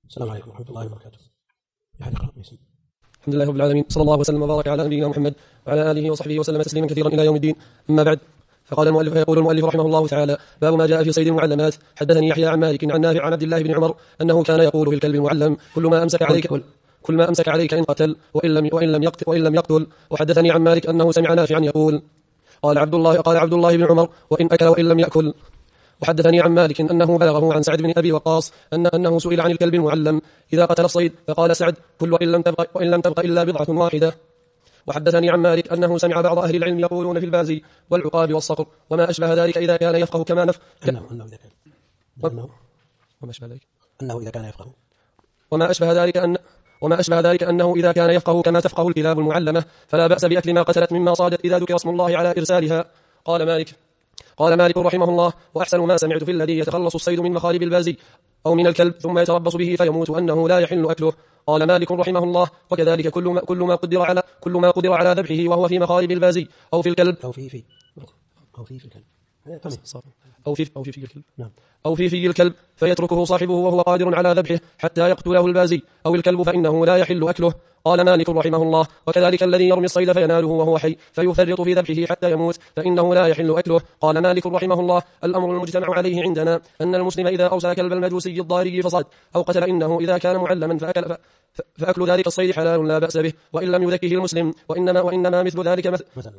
السلام عليكم ورحمة الله وبركاته. الحمد لله رب العالمين، صلى الله وسلم وبارك على نبينا محمد وعلى آله وصحبه وسلم تسليما كثيرا إلى يوم الدين. أما بعد، يقول المؤلف رحمه الله تعالى: باب ما جاء في صيد المعلمات. حدثني يحيى عن مالك عن نافع عن عبد الله بن عمر أنه كان يقول في الكلب المعلم: كل ما أمسك عليك إن قتل وإن لم يقتل. وحدثني عن مالك أنه سمع نافعا يقول: قال عبد الله بن عمر: وإن أكل وإن لم يأكل. وحدثني عن مالك أنه بلغه عن سعد بن أبي وقاص أنه سئل عن الكلب المعلم إذا قتل الصيد، فقال سعد: كل وإن لم تبق إلا بضعة واحدة. وحدثني عن مالك أنه سمع بعض أهل العلم يقولون في البازي والعقاب والصقر وما أشبه ذلك إذا كان يفقه كما نفق وما أشبه ذلك أنه إذا كان يفقه كما تفقه الكلاب المعلمة فلا بأس بأكل ما قتلت مما صادت إذا ذكر اسم الله على إرسالها. قال مالك رحمه الله: وأحسن ما سمعت في الذي يتخلص الصيد من مخالب البازي أو من الكلب ثم يتربص به فيموت أنه لا يحل أكله. قال مالك رحمه الله: وكذلك كل ما قدر على ذبحه وهو في مخالب البازي أو في الكلب أو في الكلب فيتركه صاحبه وهو قادر على ذبحه حتى يقتله البازي أو الكلب فإنه لا يحل أكله. قال مالك رحمه الله: وكذلك الذي يرمي الصيد فيناله وهو حي فيفرط في ذبحه حتى يموت فإنه لا يحل أكله. قال مالك رحمه الله: الأمر المجتمع عليه عندنا أن المسلم إذا أوصى كلب المجوسي الضاري فصاد أو قتل إنه إذا كان معلما فأكل ذلك الصيد حلال لا بأس به وإن لم يذكه المسلم. وإنما مثل ذلك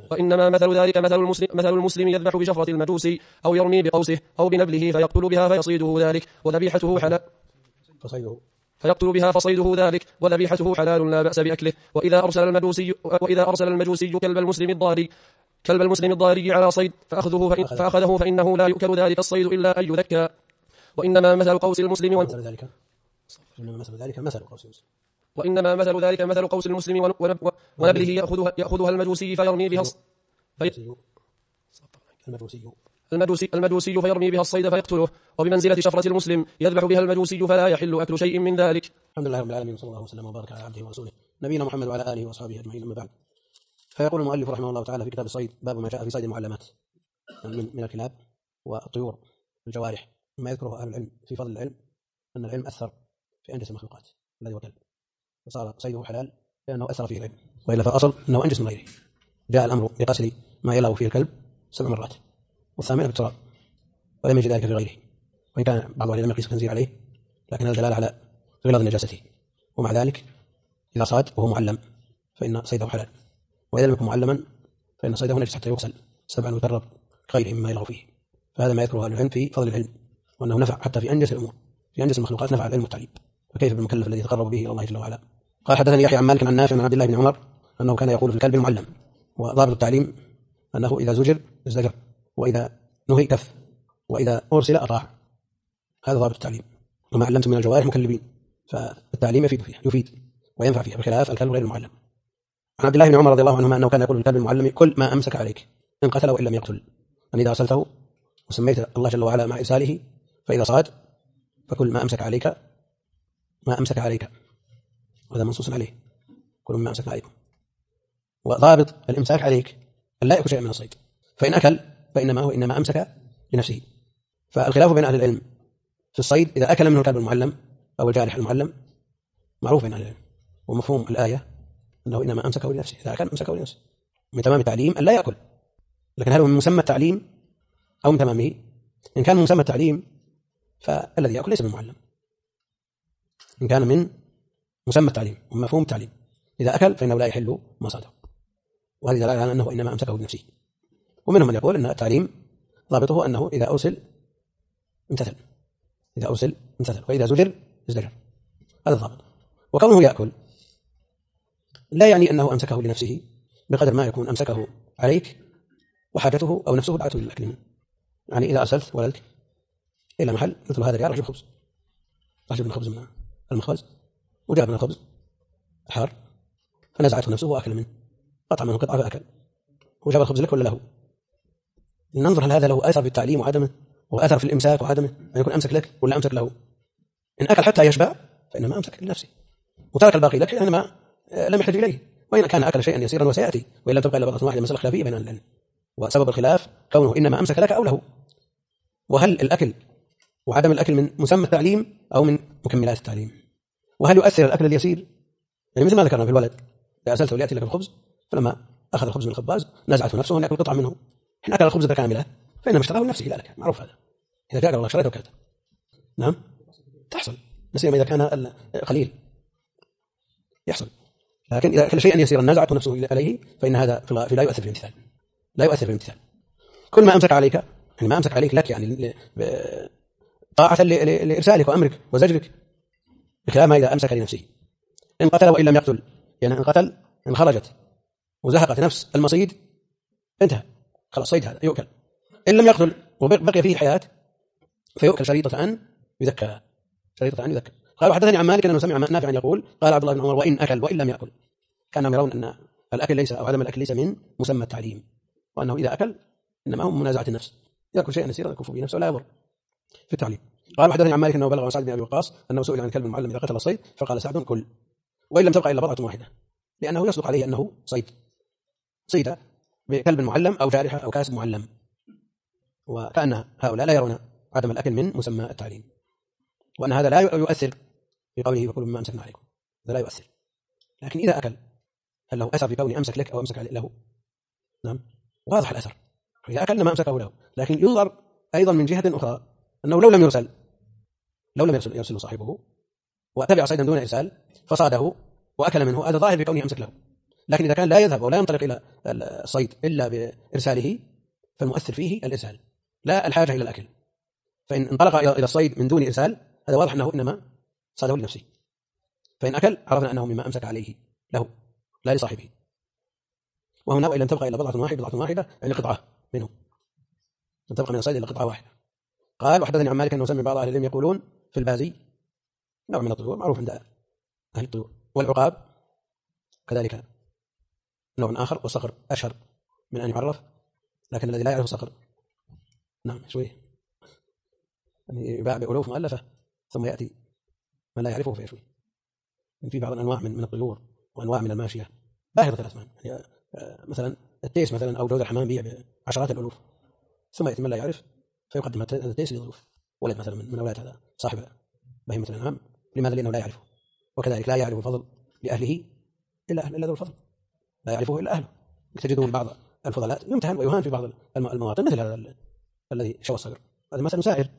مثل المسلم يذبح بشفرة المجوسي أو يرمي بقوسه أو بنبله فيقتل بها فيصيده ذلك وذبيحته حلال وذبيحته حلال لا بأس بأكله. وإذا أرسل المجوسي كلب المسلم الضاري على صيد فأخذه فإنه لا يؤكل ذلك الصيد إلا أن يذكى. وإنما مثل قوس المسلم ونبله يأخذها المجوسي فيرمي بها المجوسي فيرمي بها الصيد فيقتله، وبمنزلة شفرة المسلم يذبح بها المجوسي فلا يحل أكل شيء من ذلك. الحمد لله رب العالمين، صلى الله وسلم وبارك على عبده ورسوله نبينا محمد وعلى آله وأصحابه أجمعين. أما بعد، فيقول المؤلف رحمه الله تعالى في كتاب الصيد: باب ما جاء في صيد المعلمات من الكلاب والطيور والجوارح. مما يذكره أهل العلم في فضل العلم أن العلم أثر في أنجس المخلوقات الذي هو كلب، وصار صيده حلال لأنه أثر فيه العلم، وإلا فالأصل أنه أنجس من غيره. جاء الأمر بقتل ما يلغ فيه الكلب 7 مرات والثامنة بالتراب، ولم يجد ذلك في غيره، وإن كان بعض العلماء يقيس الخنزير عليه، لكن هذا دلالة على غلاظ نجاسته. ومع ذلك إذا صاد وهو معلم فإن صيده حلال، وإذا لم يكن معلما فإن صيده نجس حتى يغسل 7 ويترب غيره مما يلغ فيه. فهذا ما يذكره العلم في فضل العلم، وأنه نفع حتى في أنجس الأمور، في أنجس المخلوقات نفع العلم والتعليم، فكيف بالمكلف الذي يتقرب به إلى الله جل وعلا. قال: حدثني يحيى عن مالك عن نافع عن عبد الله بن عمر أنه كان يقول في الكلب المعلم. وضابط التعليم أنه إذا زجر ازدجر، وإذا نهي كف، وإذا أرسل أطاع. هذا ضابط التعليم. وما علمتم من الجوارح مكلبين، فالتعليم يفيد وينفع فيه، بخلاف الكلب غير المعلم. عن عبد الله بن عمر رضي الله عنهما أنه كان يقول للكلب المعلم: كل ما أمسك عليك إن قتل وإن لم يقتل. أن إذا أرسلته وسميت الله جل وعلا مع إرساله فإذا صاد فكل ما أمسك عليك، وهذا منصوص عليه: كل ما أمسك عليكم. وضابط الإمساك عليك أن لا يأكل شيئا من الصيد، فإن أكل فإنما أمسك لنفسه. فالخلاف بين أهل العلم في الصيد إذا أكل منه الكلب المعلم أو الجارح المعلم معروف بين أهل العلم، ومفهوم الآية أنه إنما أمسكه لنفسه. إذا أكل أمسكه لنفسه. من تمام التعليم أن لا يأكل، لكن هل هو من مسمى التعليم أو من تمامه؟ إن كان من مسمى التعليم فالذي يأكل ليس بالمعلم. إن كان من مسمى التعليم ومفهوم التعليم إذا أكل فإنه لا يحل ما صاده، وهذه دلالة على أنه إنما أمسكه لنفسه. ومنهم من يقول أن التعليم ضابطه أنه إذا أرسل امتثل، وإذا زجر ازدجر. هذا الضابط. وكونه يأكل لا يعني أنه أمسكه لنفسه بقدر ما يكون أمسكه عليك وحاجته أو نفسه دعته للأكل منه. يعني إذا أرسلت ولدك إلى محل مثل هذا الرجال رجل من خبز من المخبز، وجاب من الخبز حار فنزعته نفسه وأكل منه، قطع منه قطعة فأكل، وجاب الخبز لك ولا له؟ ننظر هل هذا له أثر في التعليم وعدمه، وأثر في الإمساك وعدمه، أن يكون أمسك لك ولا أمسك له. إن أكل حتى يشبع فإنما أمسك لنفسه، وترك الباقي لك لأنما لم يحتاج إليه. وإن كان أكل شيئا يسيرا وسيأتي، وإلا تبقى إلى بضعة واحدة مسألة خلافية بين العلم. وسبب الخلاف كونه إنما أمسك لك أو له. وهل الأكل وعدم الأكل من مسمى التعليم أو من مكملات التعليم؟ وهل يؤثر الأكل اليسير؟ يعني مثل ما ذكرنا في الولد إذا أرسلته ليأتي لك الخبز فلما أخذ الخبز من الخباز نزعته نفسه أن يأكل قطعة منه، حين أكل الخبز كاملة فإنما اشتراه لنفسه لا لك، معروف هذا. إذا جاء الله شريته وكلته نعم تحصل، نسيما إذا كان قليل يحصل. لكن إذا أكل شيئا يسيرا نزعته نفسه عليه فإن هذا لا يؤثر في الامتثال، لا يؤثر في الامتثال. كل ما أمسك عليك يعني ما أمسك عليك لك يعني طاعة لإرسالك وأمرك وزجرك، بخلاف ما إذا أمسك لنفسه. إن قتل وإن لم يقتل، يعني إن قتل إن خرجت وزهقت نفس المصيد انتهى خلاص صيد هذا يؤكل. إن لم يقتل وبقي فيه حياة فيؤكل شريطة أن يذكى، شريطة أن يذكى. قال وحدثني عن مالك أنه سمع نافعا يقول قال عبد الله بن عمر وإن أكل وإن لم يأكل، كانوا يرون أن الأكل ليس أو عدم الأكل ليس من مسمى التعليم، وأنه إذا أكل إنما هو منازعة النفس، يأكل شيئا يسيرا يكف به نفسه ولا يضر في التعليم. قال وحدثني عن مالك أنه بلغ عن سعد بن أبي وقاص أنه سئل عن الكلب المعلم إذا قتل الصيد فقال سعد كل وإن لم تبقى إلا بضعة واحدة، لأنه يصدق عليه أنه صيد بكلب معلم أو جارحة أو كاسب معلم، وكأن هؤلاء لا يرون عدم الأكل من مسمى التعليم، وأن هذا لا يؤثر في قوله وكل مما أمسكنا عليكم، هذا لا يؤثر. لكن إذا أكل هل له أثر في كوني أمسك لك أو أمسك له؟ نعم واضح الأثر، إذا أكل ما أمسكه له. لكن ينظر أيضا من جهة أخرى أنه لو لم يرسل صاحبه وتبع صيدا دون إرسال فصاده وأكل منه، هذا ظاهر في كونه أمسك له. لكن إذا كان لا يذهب ولا ينطلق إلى الصيد إلا بإرساله فالمؤثر فيه الإرسال لا الحاجة إلى الأكل. فإن انطلق إلى الصيد من دون إرسال هذا واضح أنه إنما صاده لنفسه، فإن أكل عرفنا أنه مما أمسك عليه له لا لصاحبه. وهنا وإن لم تبقى إلا بضعة واحدة يعني قطعة منه، لم تبقى من الصيد إلا قطعة واحدة. قال وحدثني عن مالك أنه سمع بعض أهل العلم يقولون في البازي نوع من الطيور معروف عند أهل الطيور، والعقاب كذلك نوع آخر، والصقر أشهر من أن يعرف، لكن الذي لا يعرف الصقر نعم شويه يعني يباع بألوف مؤلفة ثم يأتي من لا يعرفه فيشوي. في بعض الأنواع من الطيور وأنواع من الماشية باهظة الأثمان، يعني مثلا التيس مثلا أو جوز الحمام بيع بعشرات الألوف، ثم يأتي من لا يعرف فيقدم هذا التيس للضيوف، ولد مثلا من أولاد هذا صاحب بهيمة الأنعام، لماذا؟ لأنه لا يعرفه. وكذلك لا يعرف الفضل لأهله إلا ذو الفضل، لا يعرفه إلا أهله. تجدون بعض الفضلات يمتهن ويهان في بعض المواطن مثل هذا الذي شوى الصغر، هذا مثل سائر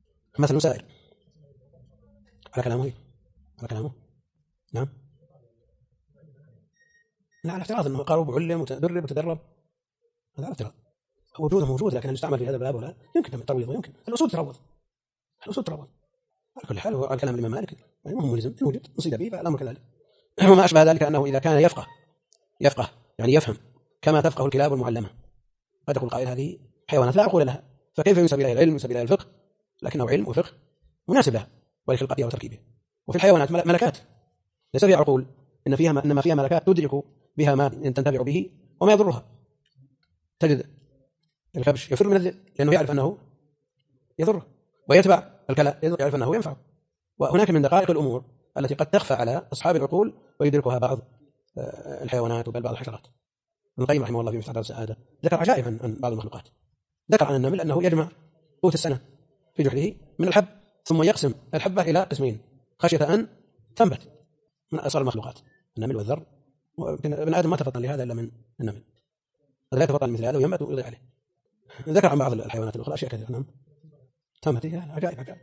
على كلامه نعم لا على افتراض أنه قارب علم وتدرب وتدرب، هذا على افتراض وجوده موجود، لكن يستعمل في هذا الباب ولا يمكن الترويض، ويمكن الأصول تروض على كل حال. هو الكلام الإمام مالك يعني مهم ملزم إن وجد نصيب به فالأمر كذلك. وما أشبه ذلك أنه إذا كان يفقه يعني يفهم كما تفقه الكلاب المعلمة، قد يقول قائل هذه حيوانات لا عقول لها، فكيف ينسب إليها العلم ينسب إليها الفقه، لكنه علم وفقه مناسب لها ولخلقتها وتركيبها. وفي الحيوانات ملكات ليس فيها عقول، إنما فيها ملكات تدرك بها ما تنتفع به وما يضرها. تجد الكبش يفر من الذئب لأنه يعرف أنه يضره، ويتبع الكلى يعرف أنه ينفع. وهناك من دقائق الأمور التي قد تخفى على أصحاب العقول ويدركها بعض الحيوانات وبل بعض الحشرات. ابن القيم رحمه الله في مفتاح دار السعادة ذكر عجائب عن بعض المخلوقات، ذكر عن النمل أنه يجمع قوت السنة في جحره من الحب ثم يقسم الحبة إلى قسمين خشية أن تنبت من أصغر المخلوقات النمل والذر. ابن آدم ما تفطن لهذا إلا من النمل، هذا لا يتفطن مثل هذا وينبت ويضيع عليه. ذكر عن بعض الحيوانات الأخرى أشياء كثيرة نعم تمت عجائب.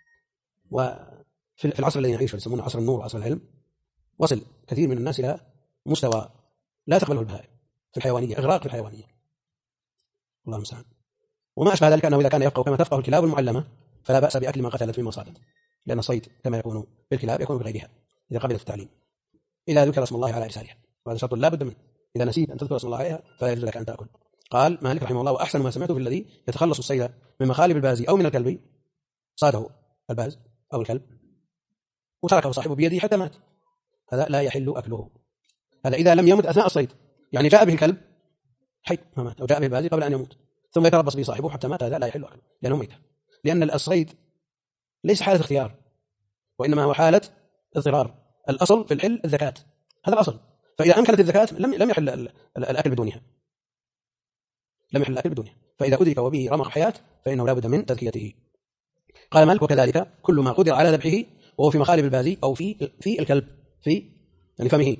وفي العصر الذي نعيشه يسمونه عصر النور وعصر العلم وصل كثير من الناس إلى مستوى لا تقبله البهائم في الحيوانية، إغراق في الحيوانية الله المستعان. وما أشبه ذلك أنه إذا كان يفقه كما تفقه الكلاب المعلمة فلا بأس بأكل ما قتلت مما صادت، لأن الصيد كما يكون بالكلاب يكون بغيرها إذا قبلت التعليم، إذا ذكر اسم الله على إرسالها، وهذا شرط لا بد منه، إذا نسيت أن تذكر اسم الله عليها فلا يجوز لك أن تأكل. قال مالك رحمه الله وأحسن ما سمعته في الذي يتخلص الصيد من مخالب الباز أو من الكلب، صاده الباز أو الكلب وتركه صاحبه بيده حتى مات، هذا لا يحل أكله. هذا إذا لم يمت أثناء الصيد، يعني جاء به الكلب حي ما مات، أو جاء به الباز قبل أن يموت ثم يتربص به صاحبه حتى مات، هذا لا يحل أكله لأنه ميت. لأن الصيد ليس حالة اختيار وإنما هو حالة اضطرار. الأصل في الحل الذكاة، هذا الأصل، فإذا أمكنت الذكاة لم يحل الأكل بدونها، فإذا أدرك وبه رمق حياة فإنه لا بد من تذكيته. قال مالك وكذلك كل ما قدر على ذبحه وهو في مخالب البازي أو في الكلب في يعني فمه،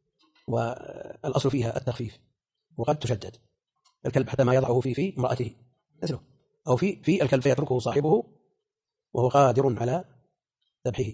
والأصل فيها التخفيف، وقد تشدد الكلب حتى ما يضعه في امرأته مثله، أو في الكلب فيتركه صاحبه وهو قادر على ذبحه،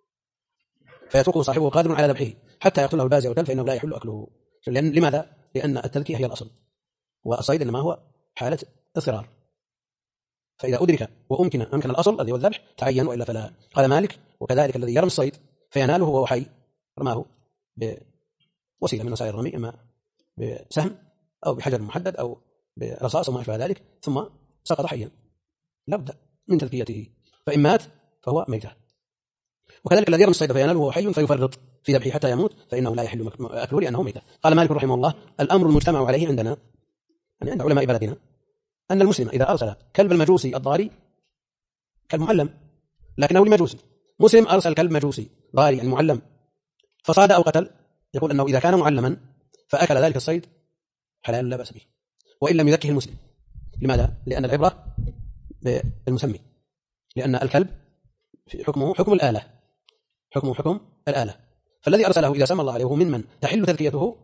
فيتركه صاحبه قادر على ذبحه حتى يقتله البازي أو الكلب، فإنه لا يحل أكله. لماذا؟ لأن التذكية هي الأصل، والصيد إنما هو حالة اضطرار، فإذا أدرك أمكن الأصل الذي هو الذبح تعين، وإلا فلا. قال مالك: وكذلك الذي يرمي الصيد فيناله وهو حي، رماه بوسيلة من وسائل الرمي، إما بسهم أو بحجر محدد أو برصاص أو ما أشبه ذلك، ثم سقط حيا، لابد من تذكيته، فإن مات فهو ميتة. وكذلك الذي يرمي الصيد فيناله وهو حي فيفرط في ذبحه حتى يموت، فإنه لا يحل أكله لأنه ميتة. قال مالك رحمه الله: الأمر المجتمع عليه عندنا، يعني عند علماء بلدنا، أن المسلم إذا أرسل كلب المجوسي الضاري كالمعلم لكنه لمجوسي، مسلم أرسل كلب مجوسي ضاري المعلم فصاد أو قتل، يقول أنه إذا كان معلما فأكل ذلك الصيد حلال لا بأس به، وإن لم يذكه المسلم. لماذا؟ لأن العبرة بالمسمي، لأن الكلب حكمه حكم الآلة، فالذي أرسله إذا سمى الله عليه وهو ممن تحل تذكيته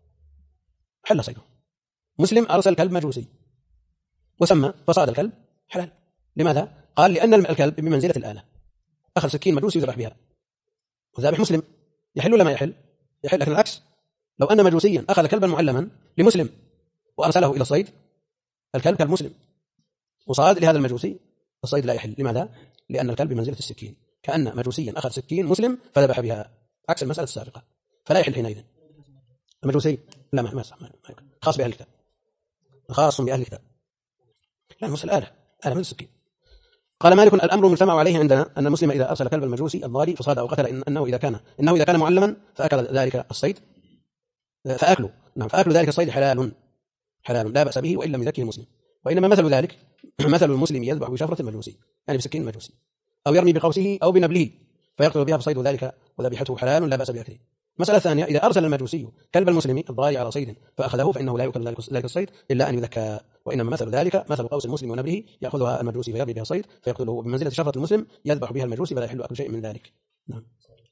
حل صيده. مسلم أرسل كلب مجوسي وسمى فصاد الكلب حلال. لماذا؟ قال: لأن الكلب بمنزلة الآلة، أخذ سكين مجوسي وذبح بها، وذابح مسلم، يحل ولا ما يحل؟ يحل. لكن العكس، لو أن مجوسيا أخذ كلبا معلما لمسلم وأرسله إلى الصيد، الكلب كالمسلم وصاد لهذا المجوسي، الصيد لا يحل. لماذا؟ لأن الكلب بمنزلة السكين، كأن مجوسيا أخذ سكين مسلم فذبح بها، عكس المسألة السابقة، فلا يحل حينئذ. المجوسي لا، ما خاص بأهل الكتاب، خاص بأهل الكتاب، لا، المسألة آلة من السكين. قال مالك: الأمر المجتمع عليه عندنا أن المسلم إذا أرسل كلب المجوسي الضاري فصاد أو قتل، إنه إذا كان معلما فأكل ذلك الصيد فأكل ذلك الصيد حلال لا بأس به، وإن لم يذكه المسلم. وإنما مثل ذلك مثل المسلم يذبح بشفرة المجوسي، يعني بسكين المجوسي، أو يرمي بقوسه أو بنبله فيقتل بها، فصيد ذلك وذبيحته حلال لا بأس بأكله. مسألة ثانية: إذا أرسل المجوسي كلب المسلم الضاري على صيد فأخذه، فإنه لا يؤكل ذلك الصيد إلا أن يذكى. وإنما مثل ذلك مثل قوس المسلم ونبله، يأخذها المجوسي فيرمي بها الصيد فيقتله بمنزلة شفرة المسلم يذبح بها المجوسي، فلا يحل أكل شيء من ذلك. نعم.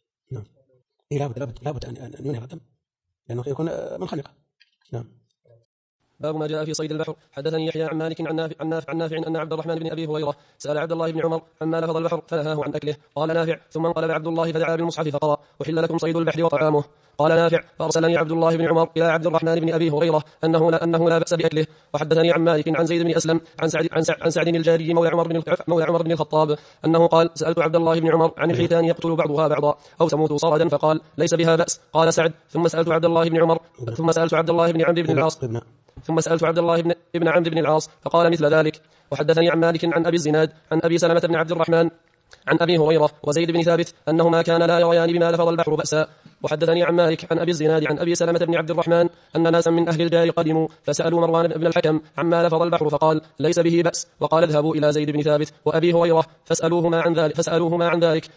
لابد أن ينهر الدم لأنه يكون منخنقا. نعم. باب ما جاء في صيد البحر. حدثني يحيى عن مالك عن نافع أن عبد الرحمن بن أبي هريرة سأل عبد الله بن عمر عما لفظ البحر فنهاه عن أكله. قال نافع: ثم انقلب عبد الله فدعا بالمصحف فقرأ: أحل لكم صيد البحر وطعامه. قال نافع: فأرسلني عبد الله بن عمر إلى عبد الرحمن بن أبي هريرة أنه لا بأس بأكله. وحدثني عن مالك عن زيد بن أسلم عن سعد الجاري مولى عمر بن الخطاب أنه قال: سألت عبد الله بن عمر عن الحيتان يقتل بعضها بعضا أو تموت صردا، فقال: ليس بها بأس. قال سعد: ثم سألت عبد الله بن عمرو بن العاص ابن عمرو بن العاص فقال مثل ذلك. وحدثني عن مالك عن أبي الزناد عن أبي سلمة بن عبد الرحمن عن أبي هريرة وزيد بن ثابت أنهما كان لا يريان بما لفظ البحر بأسا. وحدثني عن مالك عن أبي الزناد عن أبي سلمة بن عبد الرحمن أن ناسا من أهل الجار قدموا فسألوا مروان بن الحكم عما لفظ البحر فقال: ليس به بأس. وقال: اذهبوا إلى زيد بن ثابت وأبي هريرة فاسألوهما عن ذلك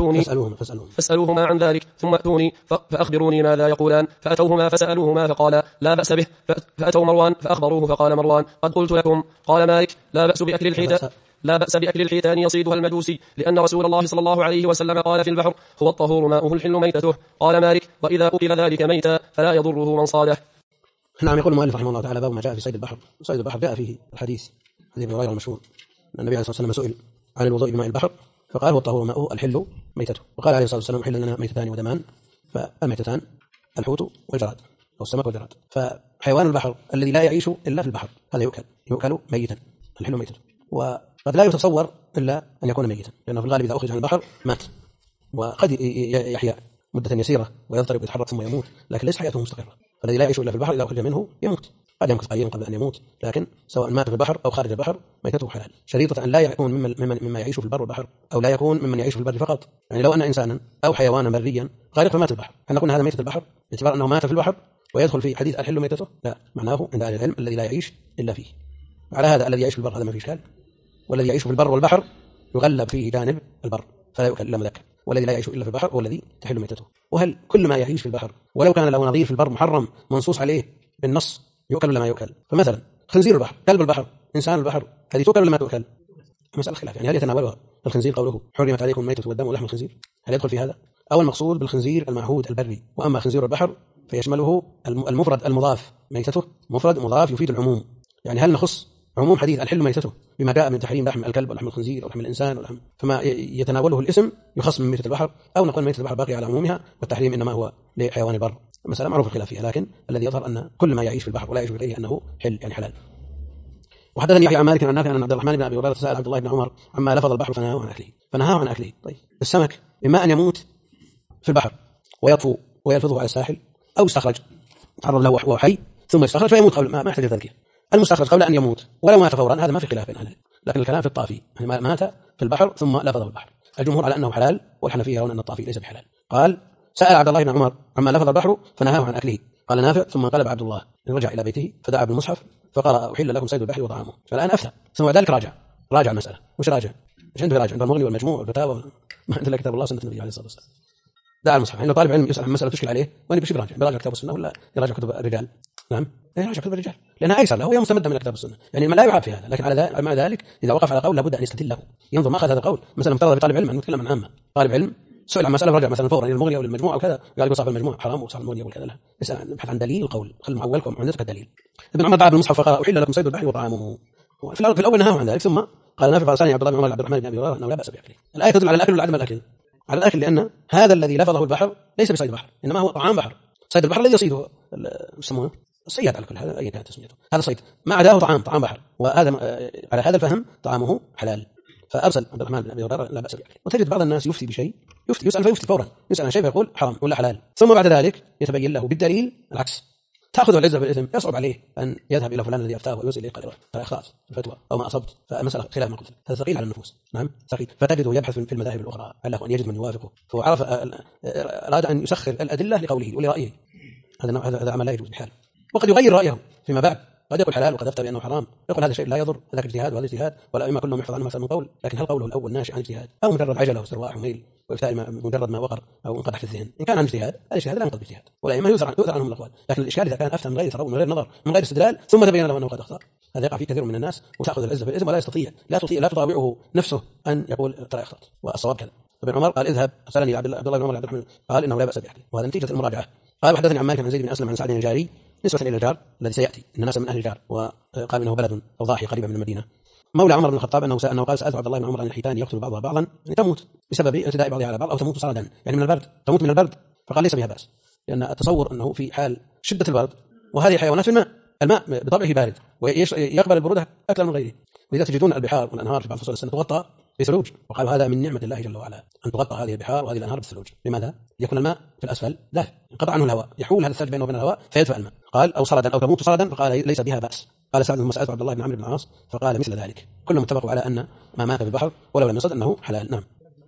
ثم أتوني فأخبروني ماذا يقولان. فأتوهما فسألوهما فقال: لا بأس به. فأتوا مروان فأخبروه فقال مروان: قد قلت لكم. قال مالك: لا بأس بأكل الحيتان يصيدها المجوسي، لأن رسول الله صلى الله عليه وسلم قال في البحر: هو الطهور ماؤه الحل ميتته. قال مالك: وإذا أكل ذلك ميتا فلا يضره من صاده. نعم. يقول المؤلف رحمه الله تعالى: باب ما جاء في صيد البحر. صيد البحر جاء فيه الحديث ابن هريرة المشهور أن النبي عليه الصلاة والسلام سئل عن الوضوء بماء البحر فقال: هو الطهور ماؤه الحل ميتته. وقال عليه الصلاة والسلام: حل لنا ميتتان ودمان، فالميتتان الحوت والجراد أو السمك والجراد. فحيوان البحر الذي لا يعيش إلا في البحر هذا يؤكل ميتا، الحل ميتته. وقد لا يتصور إلا أن يكون ميتا، لأنه في الغالب إذا أخرج عن البحر مات، وقد يحيا مدة يسيرة ويضطرب ويتحرك ثم يموت، لكن ليس حياته مستقرة. فالذي لا يعيش إلا في البحر إذا أخرج منه يموت، قد يمكث أيام قبل أن يموت، لكن سواء مات في البحر أو خارج البحر ميتته حلال، شريطة أن لا يكون مما يعيش في البر والبحر، أو لا يكون ممن يعيش في البر فقط. يعني لو أن إنسانا أو حيوانا بريا غرق فمات في البحر، هل نقول هذا ميتة البحر باعتبار أنه مات في البحر ويدخل في حديث الحل ميتته؟ لا، معناه عند أهل العلم الذي لا يعيش إلا فيه. على هذا الذي يعيش في البر هذا ما فيه إشكال، والذي يعيش في البر والبحر يغلب فيه جانب البر فلا يؤكل إلا مذكر، والذي لا يعيش إلا في البحر هو الذي تحل ميتته. وهل كل ما يعيش في البحر ولو كان له نظير في البر محرم منصوص عليه بالنص يؤكل ولا ما يؤكل؟ فمثلا خنزير البحر، كلب البحر، إنسان البحر، هذه تؤكل ولا ما تؤكل؟ مسألة خلاف، يعني هل يتناولها الخنزير قوله حرمت عليكم الميتة والدم ولحم الخنزير، هل يدخل في هذا؟ أو المقصود بالخنزير المعهود البري، وأما خنزير البحر فيشمله المفرد المضاف ميتته، مفرد مضاف يفيد العموم. يعني هل نخص عموم حديث الحل ميتته بما جاء من تحريم لحم الكلب ولحم الخنزير أو لحم الإنسان ولحم، فما يتناوله الاسم يخص من ميتة البحر، أو نقول ميتة البحر باقي على عمومها والتحريم إنما هو لحيوان البر؟ مسألة معروف الخلاف فيها، لكن الذي يظهر أن كل ما يعيش في البحر ولا يعيش في غيره أنه حل يعني حلال. وحدثني يحيى عن مالك عن نافع عن عبد الرحمن بن ابي هريره سال عبد الله بن عمر عما لفظ البحر فنهاه عن اكله. طيب السمك اما ان يموت في البحر ويطفو ويلفظه على الساحل، او يستخرج تعرض له وهو حي ثم يستخرج فيموت قبل ما يحتاج تذكير. المستخرج قبل ان يموت ولو مات فورا هذا ما في خلاف بين اهل، لكن الكلام في الطافي يعني مات في البحر ثم لفظه البحر. الجمهور على انه حلال، والحنفيه يرون ان الطافي ليس بحلال. قال سال عبد الله بن عمر عما لفظ البحر فنهاه عن اكله. قال نافع ثم انقلب عبد الله رجع الى بيته فدعا بالمصحف فقرأ أحل لكم صيد البحر وطعامه. فالآن أفتى ثم بعد ذلك راجع المسألة. مش راجع مش عنده راجع، عنده المغني والمجموع والفتاوى، ما عنده إلا كتاب الله وسنة النبي عليه الصلاة والسلام. دعا المصحف، يعني لو طالب علم يسأل عن مسألة تشكل عليه وين بيش براجع كتاب السنة ولا يراجع كتب الرجال؟ نعم يراجع كتب الرجال لأنها أيسر له، هي مستمدة من كتاب السنة، يعني ما لا يعاب في هذا. لكن مع ذلك إذا وقف على قول لابد أن يستدل له، ينظر ما أخذ هذا القول. مثلا افترض بطالب علم أن نتكلم عن عامة، طالب علم سئل عن مسألة ورجع مثلا فورا إلى المغني أو للمجموع أو كذا، قال يقول صاحب المجموع حرام وصاحب المغني يقول كذا، لا اسأل ابحث عن دليل القول، خل معولكم عندك الدليل. ابن عمر دعا بالمصحف فقال أحل لكم صيد البحر وطعامه. في الأول نهاه عن ذلك، ثم قال نافع قال ثاني عبد الله بن عمر عبد الرحمن بن أبي هريرة أنه لا بأس بأكله. الآية تدل على الأكل ولا عدم الأكل؟ على الأكل، لأن هذا الذي لفظه البحر ليس بصيد بحر، إنما هو طعام بحر. صيد البحر الذي يصيده يسمونه الصياد على كل هذا أي كانت تسميته، هذا صيد ما عداه طعام بحر، وهذا على هذا الفهم طعامه حلال. فأرسل عبد الرحمن بن أبي هريرة لا بأس بأكله. وتجد بعض الناس يفتي بشيء، يسأل فيفتي فورا، يسأل عن شيء فيقول حرام ولا حلال، ثم بعد ذلك يتبين له بالدليل العكس، تأخذه العزة بالإثم، يصعب عليه أن يذهب إلى فلان الذي أفتاه ويوصل إليه قال أخطأت الفتوى أو ما أصبت، فمسألة خلاف ما قلت، هذا ثقيل على النفوس. نعم ثقيل. فتجده يبحث في المذاهب الأخرى له أن يجد من يوافقه، فهو عرف أراد أن يسخر الأدلة لقوله ولرأيه، هذا عمل لا يجوز بحال. وقد يغير رأيه فيما بعد، قد يقول حلال وقد أفتى بأنه حرام، يقول هذا شيء لا يضر، هذاك اجتهاد وهذا اجتهاد، والأئمة كلهم يحفظ عنهم أكثر من قول، لكن هل قوله الأول ناشئ عن اجتهاد أو مجرد عجلة واسترواح وميل وافتاء مجرد ما وقر أو انقدح في الذهن؟ إن كان عن اجتهاد هذا الاجتهاد لا ينقض باجتهاد، والأئمة يؤثر عنهم الأقوال. لكن الإشكال إذا كان أفتى من غير تروي من غير نظر من غير استدلال ثم تبين له أنه قد أخطأ، هذا يقع فيه كثير من الناس، وتأخذ العزة بالإثم ولا يستطيع لا تطاوعه نفسه أن يقول ترى أخطأت والصواب كذا. ابن عمر قال اذهب سألني عبد الله بن عمر عبد الرحمن قال إنه لا بأس بأكله، وهذا نتيجة المراجعة. قال وحدثني عن مالك عن زيد بن أسلم عن سعد الجاري نسبة إلى الجار الذي سيأتي إن ناس من أهل الجار، وقال إنه بلد أو ضاحية قريبة من المدينة، مولى عمر بن الخطاب أنه قال سألت عبد الله بن عمر عن الحيتان يقتل بعضها بعضا، يعني تموت بسبب اعتداء بعضها على بعض أو تموت صردا يعني من البرد، تموت من البرد، فقال ليس بها بأس، لأن التصور أنه في حال شدة البرد وهذه الحيوانات في الماء بطبعه بارد ويقبل البرودة أكثر من غيره، ولذا تجدون البحار والأنهار في بعض فصول السنة تغطى بثلوج، وقالوا هذا من نعمة الله جل وعلا أن تغطى هذه البحار وهذه الأنهار بالثلوج. لماذا؟ ليكون الماء في الأسفل لا انقطع عنه الهواء، يحول هذا الثلج بينه وبين الهواء فيدفع الماء. قال أو صردا أو تموت صردا، فقال ليس بها بأس. قال سعد ثم سألت عبد الله بن عمرو بن العاص فقال مثل ذلك. كلهم اتفقوا على أن ما مات بالبحر ولو لم يصد أنه حلال. نعم.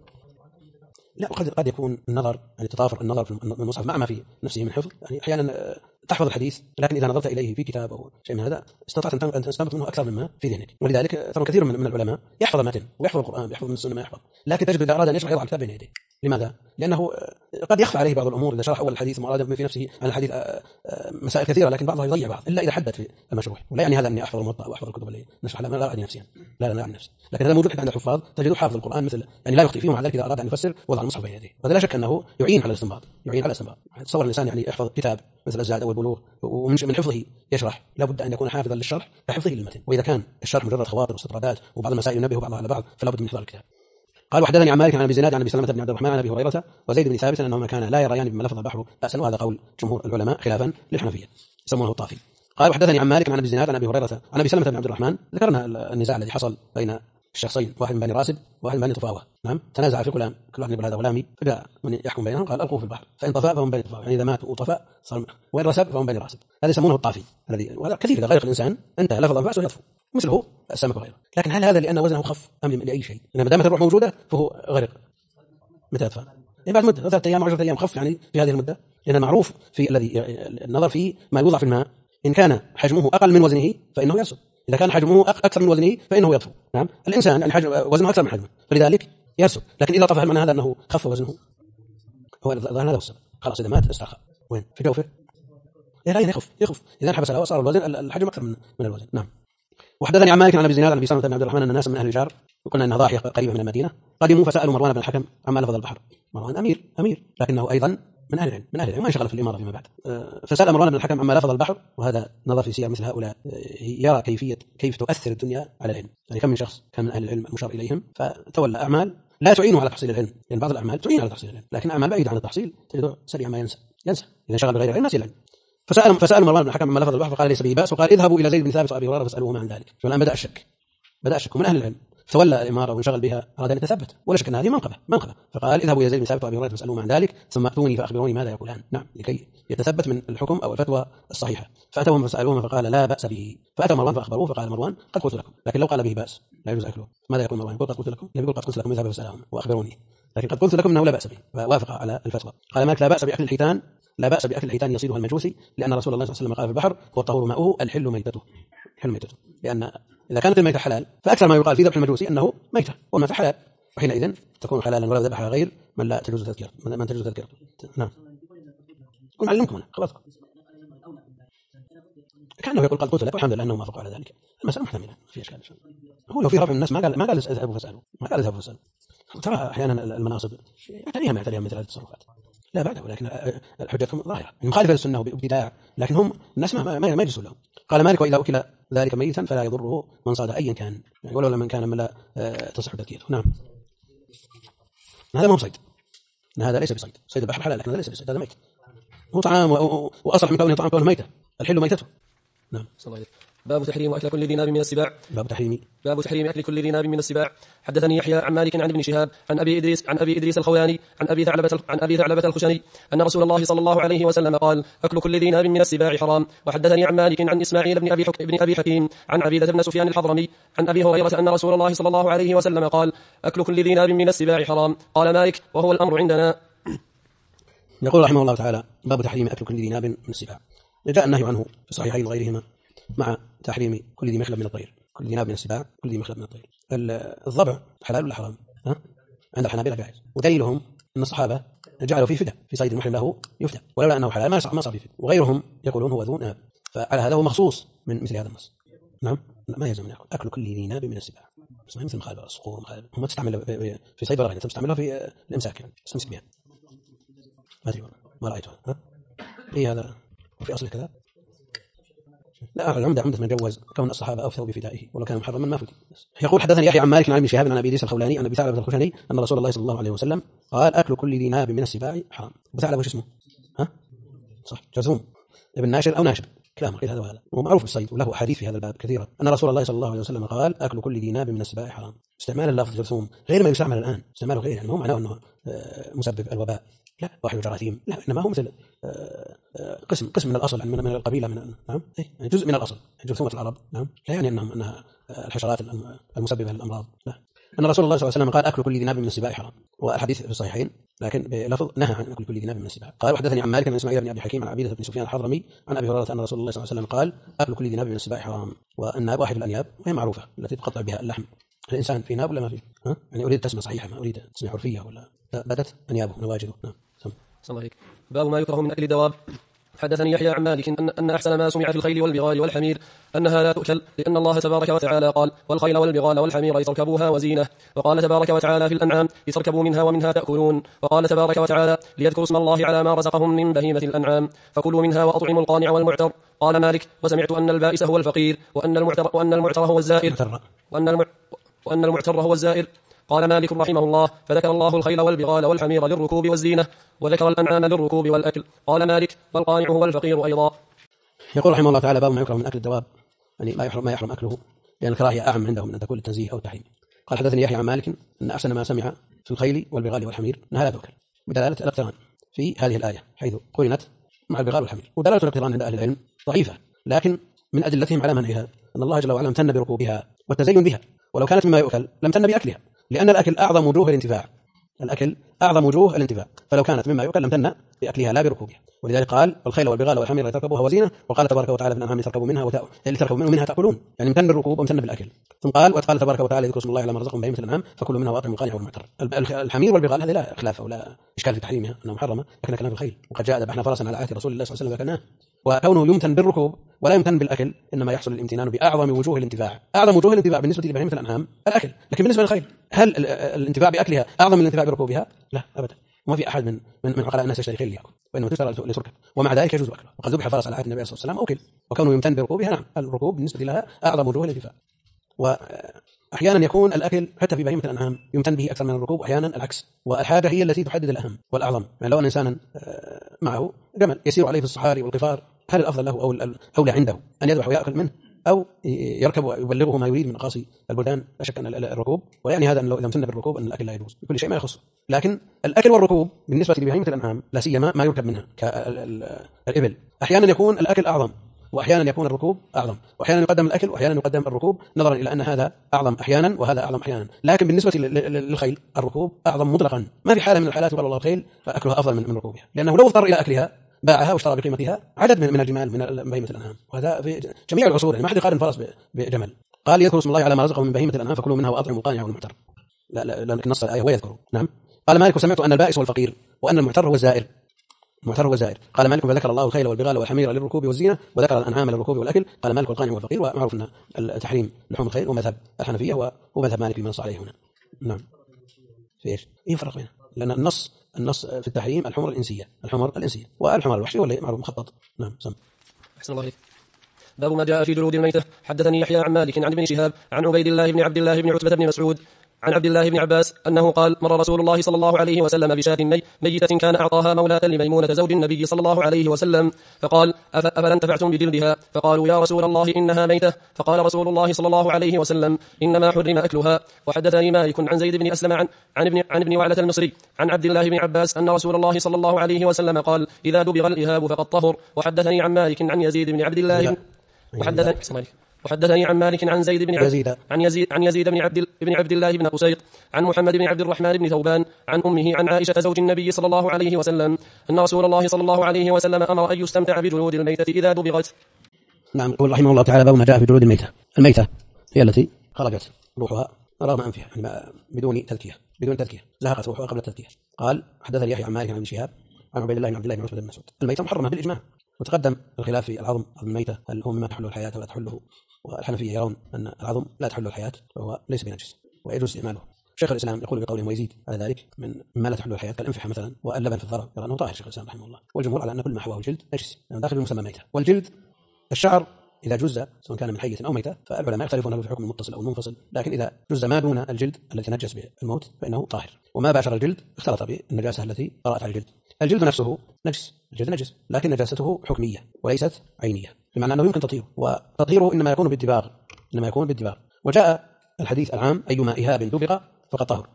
لا قد يكون النظر يعني تطافر النظر في المصحف مع ما في نفسه من حفظ، يعني أحيانا تحفظ الحديث لكن إذا نظرت إليه في كتاب أو شيء من هذا استطعت أن تستنبط منه أكثر مما في ذهنك. ولذلك ترى كثير من العلماء يحفظ المتن ويحفظ القرآن ويحفظ من السنة ما يحفظ، لكن تجد إذا أراد أن يشرح يضع الكتاب بين يديه. لماذا؟ لأنه قد يخفى عليه بعض الأمور إذا شرح أول الحديث وأراد في نفسه عن الحديث مسائل كثيرة، لكن بعضها يضيع بعض إلا إذا حدث في المشروح. ولا يعني هذا أني أحفظ الموطأ وأحفظ الكتب اللي نشرح لا أعني نفسيا، لا أعني نفسي، لكن هذا موجود عند الحفاظ، تجد حافظ القرآن مثل يعني لا يخطئ فيه، ومع ذلك إذا أراد أن يفسر وضع المصحف بين يديه، وهذا لا شك أنه يعين على الاستنباط. تصور الإنسان يعني يحفظ كتاب مثل الزاد أو البلوغ ومن حفظه يشرح، لابد أن يكون حافظا للشرح كحفظه للمتن، وإذا كان الشرح مجرد خواطر واستطرادات وبعض المسائل ينبه بعضها على بعض فلا بد من حفظ الكتاب. قال وحدثني عن مالك عن ابي زناد عن ابي سلمة بن عبد الرحمن عن ابي هريرة وزيد بن ثابت انهما كانا لا يريان بما لفظ البحر بأسا، وهذا قول جمهور العلماء خلافا للحنفية يسمونه الطافي. قال وحدثني عن مالك عن ابي زناد عن ابي هريرة عن ابي سلمة بن عبد الرحمن، ذكرنا النزاع الذي حصل بين الشخصين، واحد من بني راسب وواحد من بني طفاوة. نعم تنازع في غلام، كل واحد يقول هذا غلامي، فجاء من يحكم بينهم قال القوه في البحر، فان طفاء فهم بني طفاوة، يعني اذا مات وطفاء صار وين رسب فهم بني راسب، هذا يسمونه الطافي الذي وهذا كثير اذا غرق الانسان انتهى لفظ البأس ويطفو مثله السمك وغيره. لكن هل هذا لأن وزنه خف أم لأي شيء؟ إنما دامت الروح موجودة فهو غرق. متى يدفع؟ يعني بعد مدة 3 أيام أو 10 أيام خف يعني في هذه المدة، لأن المعروف في الذي النظر فيه ما يوضع في الماء، إن كان حجمه أقل من وزنه فإنه يرسب، إذا كان حجمه أكثر من وزنه فإنه يطفو. نعم الإنسان يعني حجم وزنه أكثر من حجمه فلذلك يرسب، لكن إذا طفى معنى هذا أنه خف وزنه، هو هذا هو السبب. خلاص إذا مات استرخى وين في جوفه لا يخف إذا انحبس الهواء صار الوزن الحجم أكثر من الوزن. نعم. وحدثني عن مالك عن ابي زناد عن ابي سلمة بن عبد الرحمن ان ناسا من اهل الجار وقلنا انها ضاحيه قريبه من المدينه قدموا فسالوا مروان بن الحكم عما لفظ البحر. مروان امير لكنه ايضا من اهل العلم ما انشغل في الاماره فيما بعد. فسال مروان بن الحكم عما لفظ البحر، وهذا نظر في سير مثل هؤلاء يرى كيف تؤثر الدنيا على العلم. يعني كم من شخص كان من اهل العلم المشار اليهم فتولى اعمال لا تعينه على تحصيل العلم، يعني بعض الاعمال تعين على تحصيل العلم لكن اعمال بعيده عن التحصيل تجده سريع ما ينسى اذا شغل بغير العلم نسي العلم. فسأل مروان بن الحكم عما لفظ البحر فقال ليس به بأس، وقال اذهبوا إلى زيد بن ثابت وأبي هريرة فاسألوهما عن ذلك. فالآن بدأ الشك من أهل العلم تولى الإمارة وانشغل بها أراد أن يتثبت، ولا شك أن هذه منقبة. فقال اذهبوا إلى زيد بن ثابت وأبي هريرة فاسألوهما عن ذلك ثم أتوني فأخبروني ماذا يقولان. نعم، لكي يتثبت من الحكم أو الفتوى الصحيحة. فأتوهم فسألوهما فقال لا بأس به. فأتى مروان فأخبروه فقال مروان قد قلت لكم، لكن لو قال به بأس لا يجوز أكله. ماذا يقول مروان؟ يقول قد قلت لكم، يقول قد قلت لكم اذهبوا فاسألوهم وأخبروني، لكن قد قلت لكم أنه لا بأس به، فوافق على الفتوى. قال مالك لا بأس بأكل الحيتان، لا بأس بأكل الحيتان يصيدها المجوسي، لأن رسول الله صلى الله عليه وسلم قال في البحر هو الطهور ماؤه الحل ميتته. لأن إذا كانت الميتة حلال فأكثر ما يقال في ذبح المجوسي أنه ميتة والميتة حلال، وحينئذ تكون حلالا ولا ذبحها غير من لا تجوز تذكير من تجوز تذكير. نعم، قل علمكم خلاص. كأنه يقول قد قلت لك والحمد لله أنه ما وافق على ذلك. المسألة محتملة في إشكال. هو لو في رفع من الناس ما قال اذهبوا فاسألوا، ما قال اذهبوا فاسألوا. ترى أحيانا المناصب يعتريها مثل هذه التصرفات لا بعد، ولكن حجتهم ظاهرة مخالفة للسنة وابتداع، لكن هم الناس ما يجلسون لهم. قال مالك وإذا أكل ذلك ميتا فلا يضره من صاد أيا كان، يعني ولو من كان من لا تصح تذكيره. نعم، هذا ما هو صيد، هذا ليس بصيد، صيد البحر حلال لكن هذا ليس بصيد، هذا ميت، هو طعام وأصح من كونه طعام كونه ميتة، الحل ميتته. نعم. باب تحريم أكل كل ذي ناب من السباع. باب تحريم أكل كل ذي ناب من السباع. حدثني يحيى عن مالك عن ابن شهاب عن أبي إدريس الخولاني عن أبي ثعلبة الخشني أن رسول الله صلى الله عليه وسلم قال أكل كل ذي ناب من السباع حرام. وحدثني عن مالك عن إسماعيل بن أبي حكيم عن عبيدة بن سفيان الحضرمي عن أبي هريرة أن رسول الله صلى الله عليه وسلم قال أكل كل ذي ناب من السباع حرام. قال مالك وهو الأمر عندنا. يقول رحمه الله تعالى باب تحريم أكل كل ذي ناب من السباع. جاء النهي عنه في الصحيحين وغيرهما مع تحريم كل ذي مخلب من الطير، كل ذي ناب من السباع، كل ذي مخلب من الطير. الضبع حلال ولا حرام؟ عند الحنابلة جائز، ودليلهم أن الصحابة جعلوا فيه فداء في صيد المحرم له يفدى، ولولا أنه حلال ما صار فيه فداء، وغيرهم يقولون هو ذو ناب، فعلى هذا هو مخصوص من مثل هذا النص. نعم، ما يلزم يأكل أكل كل ذي ناب من السباع، بس ما مثل مخالبة الصقور هم تستعمل في صيد ولا غيره، تستعملها في الإمساك يعني بس مسك بها ما أدري ما رأيتها. إيه هذا وفي أصل كذا؟ لا، عمدة من جوز كون الصحابة أوفوا بفدائه ولو كان محرما ما فدي. يقول حدثني يحيى عن مالك عن ابن شهاب عن أبي إدريس الخولاني عن أبي ثعلبة الخشني أن رسول الله صلى الله عليه وسلم قال أكل كل ذي ناب من السباع حرام. أبو ثعلبة وش اسمه؟ صح، جرثوم ابن ناشر أو ناشب، كلام قيل هذا وهذا، ومعروف بالصيد وله أحاديث في هذا الباب كثيرة أن رسول الله صلى الله عليه وسلم قال أكل كل ذي ناب من السباع حرام. استعمال اللفظ جرثوم غير ما يستعمل الآن، استعماله غير يعني مو معناه أنه مسبب الوباء، لا، وحي الجراثيم، لا، إنما هو مثل قسم من الأصل من القبيلة من نعم يعني جزء من الأصل، جرثومة العرب. نعم، لا يعني أنها الحشرات المسببة للأمراض، لا. أن رسول الله صلى الله عليه وسلم قال أكل كل ذي ناب من السباع حرام، والحديث في الصحيحين لكن بلفظ نهى عن أكل كل ذي ناب من السباع. قال وحدثني عن مالك عن إسماعيل بن أبي حكيم عن عبيدة بن سفيان الحضرمي عن أبي هريرة أن رسول الله صلى الله عليه وسلم قال أكل كل ذي ناب من السباع حرام. والناب واحد الأنياب وهي معروفة التي تقطع بها اللحم. الإنسان في ناب ولا ما فيه؟ يعني أريد تسمية صحيحة، ما أريد تسمية عرفية ولا بدت أنيابه نواجده. نعم. باب ما يكره من أكل الدواب. حدثني يحيى عن مالك أن أحسن ما سمع في الخيل والبغال والحمير أنها لا تؤكل، لأن الله تبارك وتعالى قال والخيل والبغال والحمير لتركبوها وزينة. وقال تبارك وتعالى في الأنعام لتركبوا منها ومنها تأكلون. وقال تبارك وتعالى ليذكروا اسم الله على ما رزقهم من بهيمة الأنعام فكلوا منها وأطعموا القانع والمعتر. قال مالك وسمعت أن البائس هو الفقير وأن المعتر هو الزائر وأن المعتر هو الزائر. قال مالك رحمه الله فذكر الله الخيل والبغال والحمير للركوب والزينة وذكر الأنعام للركوب والأكل. قال مالك والقانع هو الفقير أيضا. يقول رحمه الله تعالى باب ما يكره من أكل الدواب، يعني ما يحرم أكله، لأن يعني الكراهية أعم عندهم من أن تكون التنزيه أو التحريم. قال حدثني يحيى عن مالك أن أحسن ما سمع في الخيل والبغال والحمير أنها لا تؤكل، بدلالة الاقتران في هذه الآية حيث قرنت مع البغال والحمير. ودلالة الاقتران عند أهل العلم ضعيفة، لكن من أدلتهم على منعها أن الله جل وعلا امتن بركوبها والتزين بها، ولو كانت مما يؤكل لم تن بأكلها، لأن الأكل أعظم وجوه الانتفاع، فلو كانت مما يؤكل لم تن بأكلها لا بركوبها. ولذلك قال والخيل والبغال والحمير لتركبوها وزينة. وقال تبارك وتعالى في الأنعام لتركبوا منها تأكلون، يعني امتن بالركوب وامتن بالأكل. ثم قال تبارك وتعالى يذكر اسم الله على ما رزقهم بهيمة الأنعام فكلوا منها وأطعموا القانع والمعتر. الحمير والبغال هذه لا خلاف ولا إشكال في تحريمها أنها محرمة، لكن كلام الخيل وقد جاء ذبحنا فرسا على عهد رسول الله صلى الله عليه وسلم فكلناه. وكونه يمتن بالركوب ولا يمتن بالأكل إنما يحصل الامتنان بأعظم وجوه الانتفاع. أعظم وجوه الانتفاع بالنسبة لبهيمة الأنعام الأكل، لكن بالنسبة للخيل هل الانتفاع بأكلها أعظم من الانتفاع بركوبها؟ لا أبدا. وما في أحد من عقلاء الناس يشتري خيل ليأكل، وإنما تشترى لتركب، ومع ذلك يجوز أكله. وقد ذبح فرس على عهد النبي صلى الله عليه وسلم أكل، وكونه يمتن بركوبها نعم، الركوب بالنسبة لها أعظم وجوه الانتفاع. وأحيانا يكون الأكل حتى في بهيمة الأنعام يمتن به أكثر من الركوب، وأحيانا العكس، والحاجة هي التي تحدد الأهم والأعظم. يعني لو أن إنسانا معه جمل يسير عليه في الصحاري والقفار، هل الأفضل له أو الأولى عنده أن يذبح ويأكل منه أو يركب ويبلغه ما يريد من أقاصي البلدان؟ لا شك أن الركوب، ويعني هذا أن لو امتن بالركوب أن الأكل لا يجوز بكل شيء ما يخصه. لكن الأكل والركوب بالنسبة لبهيمة الأنعام لا سيما ما يركب منها كالإبل، أحيانا يكون الأكل أعظم، وأحيانا يكون الركوب أعظم، وأحيانا يقدم الأكل وأحيانا يقدم الركوب، نظرا إلى أن هذا أعظم أحيانا وهذا أعظم أحيانا. لكن بالنسبة للخيل الركوب أعظم مطلقا، ما في حالة من الحالات يقال والله الخيل أكلها أفضل من ركوبها، لأنه لو اضطر إلى أكلها باعها واشترى بقيمتها عدد من الجمال من بهيمة الأنعام، وهذا في جميع العصور. يعني ما حد يقارن فرس بجمل. قال يذكر اسم الله على ما رزقه من بهيمة الأنعام فكلوا منها وأطعموا القانع والمعتر. لا لكن نص الآية ويذكر. نعم. قال مالك سمعت أن البائس هو الفقير وأن المعتر هو الزائر. المعتر هو الزائر. قال مالك فذكر الله الخيل والبغال والحمير للركوب والزينة، وذكر الأنعام للركوب والأكل. قال مالك القانع والفقير، ومعروف أن التحريم لحوم الخيل ومذهب الحنفية ومذهب مالك بما نص عليه هنا. نعم. في إيش؟ يفرق بينه، لأن النص في التحريم الحمر الإنسية والحمر الوحشي واللي معروف مخطط. نعم. سم. أحسن الله عليك. باب ما جاء في جلود الميتة. حدثني يحيى عن مالك عن ابن شهاب عن عبيد الله بن عبد الله بن عتبة بن مسعود عن عبد الله بن عباس أنه قال مر رسول الله صلى الله عليه وسلم بشاة ميتة كان أعطاها مولاة لميمونة زوج النبي صلى الله عليه وسلم، فقال أفلا انتفعتم بجلدها؟ فقالوا يا رسول الله إنها ميتة. فقال رسول الله صلى الله عليه وسلم إنما حرم أكلها. وحدثني مالك عن زيد بن أسلم عن ابن وعلة المصري عن عبد الله بن عباس أن رسول الله صلى الله عليه وسلم قال إذا دبغ الإهاب فقد طهر. وحدثني عن مالك عن يزيد بن عبد الله وحدثني عن مالك عن زيد بن يزيد بن عبد الله بن قسيط عن محمد بن عبد الرحمن بن ثوبان عن أمه عن عائشة زوج النبي صلى الله عليه وسلم أن رسول الله صلى الله عليه وسلم أمر أن يستمتع بجلود الميتة إذا دبغت. نعم. يقول رحمه الله تعالى باب ما جاء في جلود الميتة هي التي خرجت روحها رغم أنفها، يعني بدون تذكية، زهقت روحها قبل التذكية. قال حدثني يحيى عن مالك عن ابن شهاب عن عبيد الله بن عبد الله بن عتبة بن مسعود. الميتة محرمة بالإجماع، وتقدم الخلاف في عظم الميتة هل هو مما تحله الحياة ولا تحله، والحنفية يرون أن العظم لا تحله الحياة وهو ليس بنجس ويجوز استعماله. شيخ الإسلام يقول بقوله ويزيد على ذلك مما لا تحله الحياة كالأنفحة مثلا واللبن في الضرر، يرى أنه طاهر شيخ الإسلام رحمه الله. والجمهور على أن كل ما حواه الجلد نجس لأنه داخل بمسمى ميتة. والجلد الشعر إذا جز سواء كان من حية أو ميتة فالعلماء يختلفون له في حكم المتصل أو المنفصل، لكن إذا جز ما دون الجلد الذي نجس به الموت فإنه طاهر، وما باشر الجلد اختلط بالنجاسة التي طرأت على الجلد. الجلد نفسه نجس، الجلد نجس، لكن نجاسته حكمية وليست عينية، بمعنى أنه يمكن تطهيره، وتطهيره إنما يكون بالدباغ. وجاء الحديث العام أيما إهاب دبغ فقد طهر،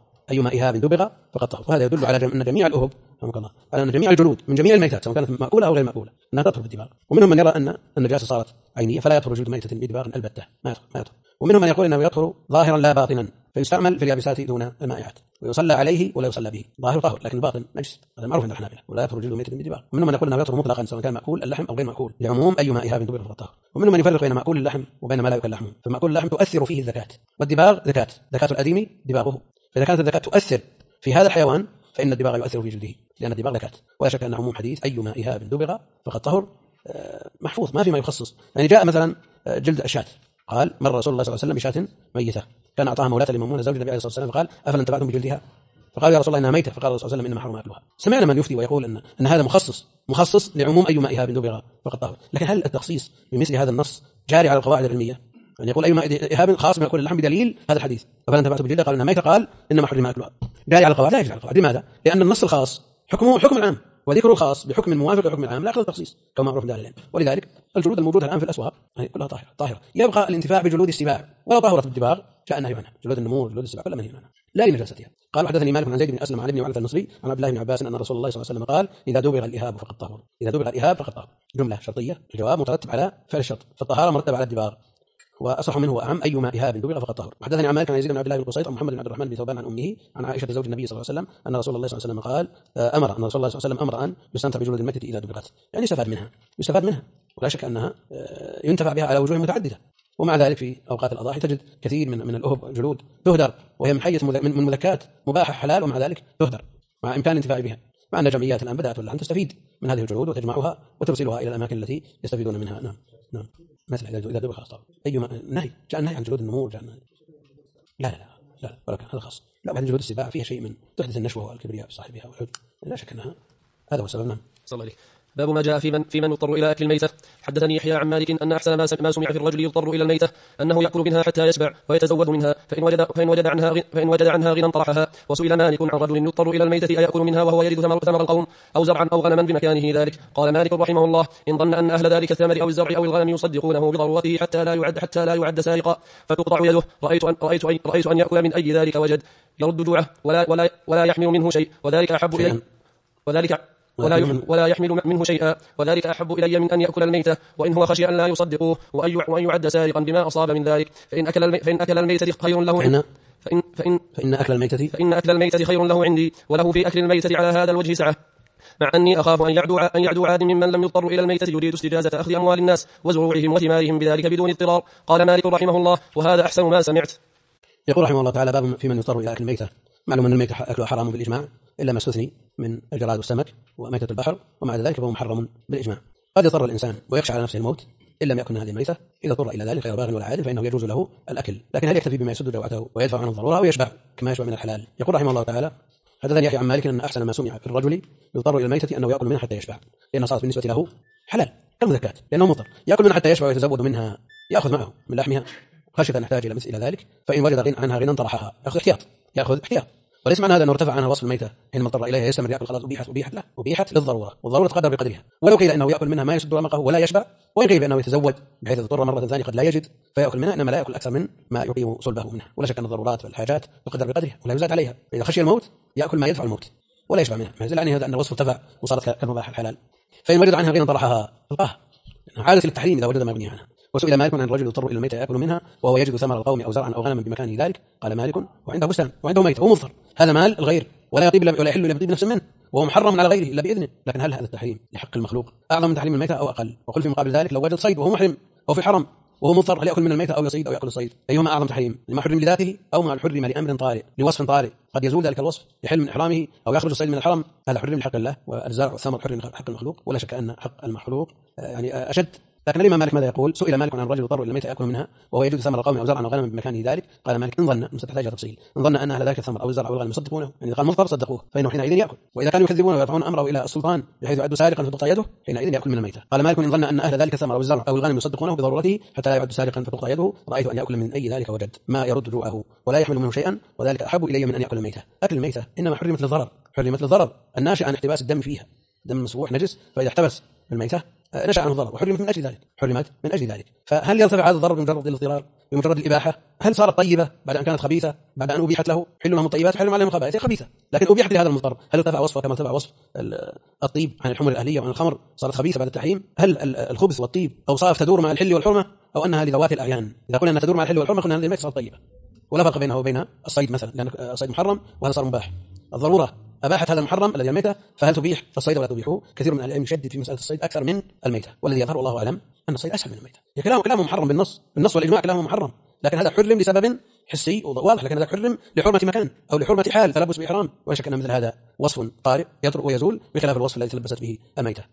وهذا يدل على أن جميع الأهب على أن جميع الجلود من جميع الميتات سواء كانت مأكولة أو غير مأكولة أنها تطهر بالدباغ. ومنهم من يرى أن النجاسة صارت عينية فلا يطهر جلد ميتة بدباغ البتة، ما يطهر. ومنهم من يقول أنه يطهر ظاهرا لا باطنا، فيستعمل في اليابسات دون المائعات ويصلى عليه ولا يصلى به. ظاهر طهر لكن الباطن نجس، هذا معروف عند الحنابلة، ولا يطهر جلد ميتة بدباغ. ومنهم من يقول أنه يطهر مطلقا سواء كان مأكول اللحم أو غير مأكول، لعموم أيما إهاب دبغ فقد طهر. ومنهم من يفرق بين مأكول اللحم وبين ما لا يؤكل لحمه، فمأكول اللحم تؤثر فيه الذكاة، والدباغ ذكاة الأديم دباغه، فإذا كانت الذكاة تؤثر في هذا الحيوان فإن الدباغ يؤثر في جلده، لأن الدباغ ذكاة. ولا شك أن عموم حديث أيما إهاب دبغ فقد طهر محفوظ، ما في ما يخصص. يعني جاء مثلا جلد الشاة، قال مر رسول الله صلى الله عليه وسلم بشاة ميتة كان أعطاها مولاة لميمونة زوج النبي عليه الصلاة والسلام، فقال أفلا انتفعتم بجلدها؟ فقال يا رسول الله إنها ميتة. فقال الرسول صلى الله عليه وسلم إنما حرم أكلها. سمعنا من يفتي ويقول أن هذا مخصص لعموم أيما إهاب دبغ فقد طهر، لكن هل التخصيص بمثل هذا النص جاري على القواعد العلمية؟ يعني يقول أيما إهاب خاص من يأكل اللحم بدليل هذا الحديث، فلا انتفعتم بجلدها قال إنها ميتة، قال إنما حرم أكلها. جاري على القواعد؟ لا يجري على القواعد. لماذا؟ لأن النص الخاص حكمه حكم العام، وذكر الخاص بحكم موافق لحكم العام لا يقتضي التخصيص كما معروف عند اهل العلم. ولذلك الجلود الموجوده الان في الاسواق يعني كلها طاهره. يبقى الانتفاع بجلود السباع ولو طهرت بالدباغ جاء النهي عنها، جلود النمور جلود السباع كلها منهي عنها لا لنجاستها. قال حدثني مالك عن زيد بن اسلم عن ابن وعلة المصري عن عبد الله بن عباس ان رسول الله صلى الله عليه وسلم قال اذا دبغ الإهاب فقد طهر. جمله شرطيه، الجواب مترتب على فعل الشرط، فالطهاره مرتبه على الدباغ، واصح منه واعم ايما إهاب دبغ فقد طهر. حدثني عن مالك عن يزيد بن عبد الله بن قسيط عن محمد بن عبد الرحمن بن ثوبان عن امه عن عائشه زوج النبي صلى الله عليه وسلم ان رسول الله صلى الله عليه وسلم قال امر ان يستمتع بجلود الميتة اذا دبغت، يعني يستفاد منها ولا شك انها ينتفع بها على وجوه متعدده. ومع ذلك في اوقات الاضاحي تجد كثير من الاهب جلود تهدر وهي من حية من مذكات مباحه حلال، ومع ذلك تهدر مع امكان الانتفاع بها، مع ان جمعيات الان بدات ان تستفيد من هذه الجلود وتجمعها وترسلها الى الاماكن التي يستفيدون منها. نعم. نعم. مثل إذا ذبح خلاص طبعا. أي نهي جاء النهي عن جلود النمور جاء لا ولكن هذا خاص. لا بعد جلود السباع فيها شيء من تحدث النشوة والكبرياء في صاحبها والحب، لا شك أنها هذا هو السبب. نعم. صلى الله عليه. باب ما جاء في من يضطر إلى أكل الميتة. حدثني يحيى عن مالك أن أحسن ما سمع في الرجل يضطر إلى الميتة أنه يأكل منها حتى يشبع ويتزود منها، فإن وجد عنها غنى طرحها. وسئل مالك عن رجل يضطر إلى الميتة أيأكل منها وهو يجد ثمر القوم أو زرعا أو غنما بمكانه ذلك؟ قال مالك رحمه الله: إن ظن أن أهل ذلك الثمر أو الزرع أو الغنم يصدقونه بضرورته حتى لا يعد سارقا فتقطع يده، رأيت أن يأكل من أي ذلك وجد يرد جوعه ولا يحمل منه شيء، وذلك أحب إلي ولا يحمل منه شيئا، وذلك أحب إلي من أن يأكل الميتة، وإن هو خشي أن لا يصدقوه وأن يعد سارقا بما أصاب من ذلك. فإن أكل الميتة خير له عندي فإن أكل الميتة خير له عندي، وله في أكل الميتة على هذا الوجه سعة، مع أني أخاف أن يعدو عاد ممن لم يضطر إلى الميتة يريد استجازة أخذ أموال الناس وزروعهم وثمارهم بذلك بدون اضطرار. قال مالك رحمه الله: وهذا أحسن ما سمعت. يقول رحمه الله تعالى: باب في من يضطر إلى أكل الميتة. معلوم أن الميتة أكلها حرام بالإجماع إلا ما استثني من الجراد والسمك وميتة البحر، ومع ذلك فهو محرم بالإجماع. قد يضطر الإنسان ويخشى على نفسه الموت إن لم يكن هذه الميتة، إذا اضطر إلى ذلك غير باغ ولا عادل فإنه يجوز له الأكل، لكن هل يكتفي بما يسد جوعته ويدفع عنه الضرورة أو يشبع كما يشبع من الحلال؟ يقول رحمه الله تعالى: حدثني يحيى عن مالك أن أحسن ما سمع في الرجل يضطر إلى الميتة أنه يأكل منها حتى يشبع، لأن صارت بالنسبة له حلال كالمزكاة، لأنه مضطر يأكل منها حتى يشبع ويتزود منها، يأخذ معه من لحمها خشية أن يحتاج إلى مثل ذلك، فإن وجد عنها غنى طرحها، يأخذ احتياط. وليس معنى هذا أنه ارتفع عنها وصف الميتة حينما اضطر إليها يستمر يأكل خلاص أبيحت للضرورة، والضرورة تقدر بقدرها. ولو قيل أنه يأكل منها ما يسد رمقه ولا يشبع، وإن قيل بأنه يتزود بحيث يضطر مرة ثانية قد لا يجد فيأكل منها، إنما لا يأكل أكثر من ما يقيم صلبه منها. ولا شك أن الضرورات والحاجات تقدر بقدرها ولا يزاد عليها، إذا خشي الموت يأكل ما يدفع الموت ولا يشبع منها، ما يزال عنه هذا أن الوصف ارتفع وصارت كالمباح الحلال. فإن وجد عنها غنى طرحها ألقاها، عادة للتحريم إذا وجد ما يغني عنها. وسئل مالك عن الرجل يضطر إلى الميتة يأكل منها وهو يجد ثمر القوم أو زرعا أو غنما بمكانه ذلك؟ قال مالك: وعنده بستان وعنده ميتة وهو مضطر، هذا مال الغير ولا يطيب ولا يحل إلا بطيب نفس منه، وهو محرم على غيره إلا بإذنه. لكن هل هذا التحريم لحق المخلوق أعظم من تحريم الميتة أو أقل؟ وقل في مقابل ذلك: لو وجد صيد وهو محرم أو في حرم وهو مضطر، هل يأكل من الميتة أو يصيد أو يأكل الصيد؟ أيهما أعظم تحريم؟ لما حرم لذاته أو ما حرم لأمر طارئ لوصف طارئ قد يزول ذلك الوصف يحل من إحرامه أو يخرج الصيد من الحرم؟ هذا حرم لحق الله، والزرع والثمر حرم لحق المخلوق، ولا شك أن حق المخلوق يعني أشد. لكن الإمام مالك ماذا يقول؟ سئل مالك عن الرجل يضطر إلى الميتة يأكل منها وهو يجد ثمر القوم أو زرعا أو غنما بمكانه ذلك؟ قال مالك: إن ظن تحتاج تفصيل، إن ظن أن أهل ذلك الثمر أو الزرع أو الغنم يصدقونه، يعني إذا قال مضطر صدقوه فإنه حينئذ يأكل، وإذا كانوا يكذبون ويرفعون أمره إلى السلطان بحيث يعد سارقا فتقطع يده حينئذ يأكل من الميتة. قال مالك: إن ظن أن أهل ذلك الثمر أو الزرع أو الغنم يصدقونه بضرورته حتى لا يعد سارقا فتقطع يده، رأيت أن يأكل من أي ذلك وجد ما يرد جوعه ولا يحمل منه شيئا، وذلك أحب إلي من أن يأكل الميتة. أكل الميتة إنما حرمت للضرر الناشئ عن احتباس الدم فيها، دم المسفوح نجس، فإذا احتبس الميتة نشأ عنه الضرر وحرمت من أجل ذلك. فهل يرتفع هذا الضرر بمجرد الاضطرار بمجرد الإباحة؟ هل صارت طيبة بعد أن كانت خبيثة بعد أن أبيحت له؟ حل لهم الطيبات حل عليهم الخبائث، خبيثة لكن أبيحت لهذا المضطر، هل ارتفع وصفه كما ارتفع وصف الطيب عن الحمر الأهلية وعن الخمر صارت خبيثة بعد التحريم؟ هل الخبث والطيب أوصاف تدور مع الحل والحرمة أو أنها لذوات الأعيان؟ إذا قلنا أنها تدور مع الحل والحرمة قلنا هذه الميتة صارت طيبة، ولا فرق بينه وبين الصيد مثلا، لأن الصيد محرم وهذا صار مباح. الضرورة أباحت هذا المحرم الذي الميتة، فهل تبيح الصيد ولا تبيحه؟ كثير من العلم يشدد في مسألة الصيد أكثر من الميتة، والذي يظهر والله أعلم أن الصيد أسهل من الميتة. كلامه محرم بالنص والإجماع كلامه محرم، لكن هذا حرم لسبب حسي واضح، لكن هذا حرم لحرمة مكان أو لحرمة حال فلا بأس بإحرام، ولا شك أن مثل هذا وصف طارئ يطرق ويزول بخلاف الوصف الذي تلبست به الميتة.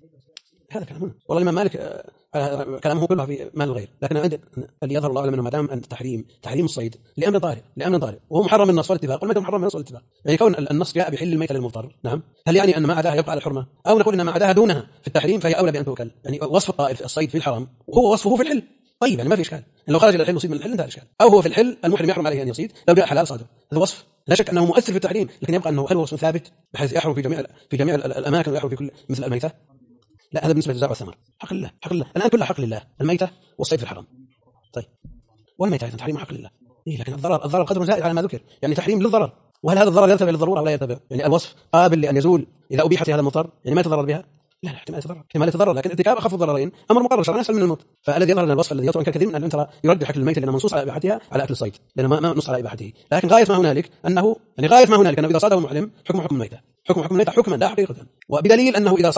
هذا كلامه والله الإمام مالك كلامه كله في مال الغير، لكن اللي يظهر الله أعلم أنه ما دام أن تحريم الصيد لأمر طارئ وهو محرم بالنص والاتفاق، والميتة محرم بالنص والاتفاق، يعني كون النص جاء بحل الميتة للمضطر، نعم، هل يعني أن ما عداها يبقى على الحرمة؟ أو نقول أن ما عداها دونها في التحريم فهي أولى بأن تؤكل؟ يعني وصف الطائر في الصيد في الحرام وهو وصفه في الحل، طيب يعني ما في إشكال، لو خرج إلى الحل وصيد من الحل انتهى الإشكال، أو هو في الحل المحرم يحرم عليه أن يصيد، لو جاء حلال صاده، هذا وصف لا شك أنه مؤثر في التحريم، لكن يبقى أنه هل وصف ثابت بحيث يحرم في جميع الأماكن ويحرم في كل مثل الميتة؟ لا، هذا بالنسبة للزرع والثمر حق الله الآن كلها حق لله، الميتة والصيد في الحرام. طيب والميتة تحريم حق لله، لكن الضرر قدر زائد على ما ذكر، يعني تحريم للضرر، وهل هذا الضرر يرتفع للضرورة ولا يرتفع؟ يعني الوصف قابل لأن يزول إذا أبيحت هذا المضطر، يعني ما يتضرر بها؟ لا احتمال يتضرر، لكن ارتكاب أخف الضررين أمر مقرر شرعا أسهل من الموت. فالذي يظهر أن الوصف الذي يطرق كثير من العلم ترى يرد حق الميتة لأنه منصوص على إباحتها على أكل الصيد، لأنه ما نص على إباحته، لكن غاية ما هنالك أنه إذا صاده المحرم حكم الميتة، حكم الميتة حكما لا حقيقة، وبدليل أنه إذا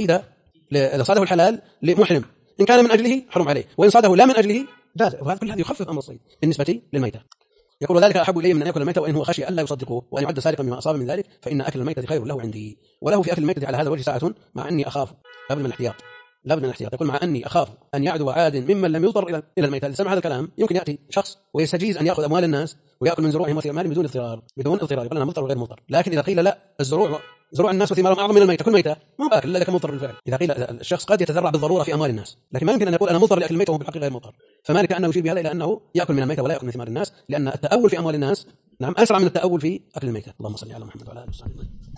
صاده الحلال لمحرم إن كان من أجله حرم عليه، وإن صاده لا من أجله جاز، وهذا كل هذا يخفف أمر الصيد بالنسبة للميتة. يقول ذلك أحب إلي من أن يأكل الميتة وإن هو خشي ألا يصدقوه وأن يعد سارقا مما أصاب من ذلك، فإن أكل الميتة خير له عندي، وله في أكل الميتة على هذا الوجه ساعة، مع أني أخاف قبل من الاحتياط لابد من الاحتياط. يقول مع أني أخاف أن يعدو عاد ممن لم يضطر إلى الميتة. اللي سمع هذا الكلام يمكن يأتي شخص ويستجيز أن يأخذ أموال الناس ويأكل من زروعهم وثمارهم بدون اضطرار، يقول أنا مضطر وغير مضطر. لكن إذا قيل لا، زروع الناس وثمارهم أعظم من الميتة، كل ميتة ما باكل إلا إذا كان مضطر بالفعل. إذا قيل الشخص قد يتذرع بالضرورة في أموال الناس، لكن ما يمكن أن يقول أنا مضطر لأكل الميتة وهو بالحقيقة غير مضطر. فمالك أنه يشير بهذا إلى أنه يأكل من الميتة ولا يأكل من ثمار الناس، لأن التأول في أموال الناس نعم أسرع من التأول في أكل الميتة. اللهم صل على محمد وعلى آله وصحبه.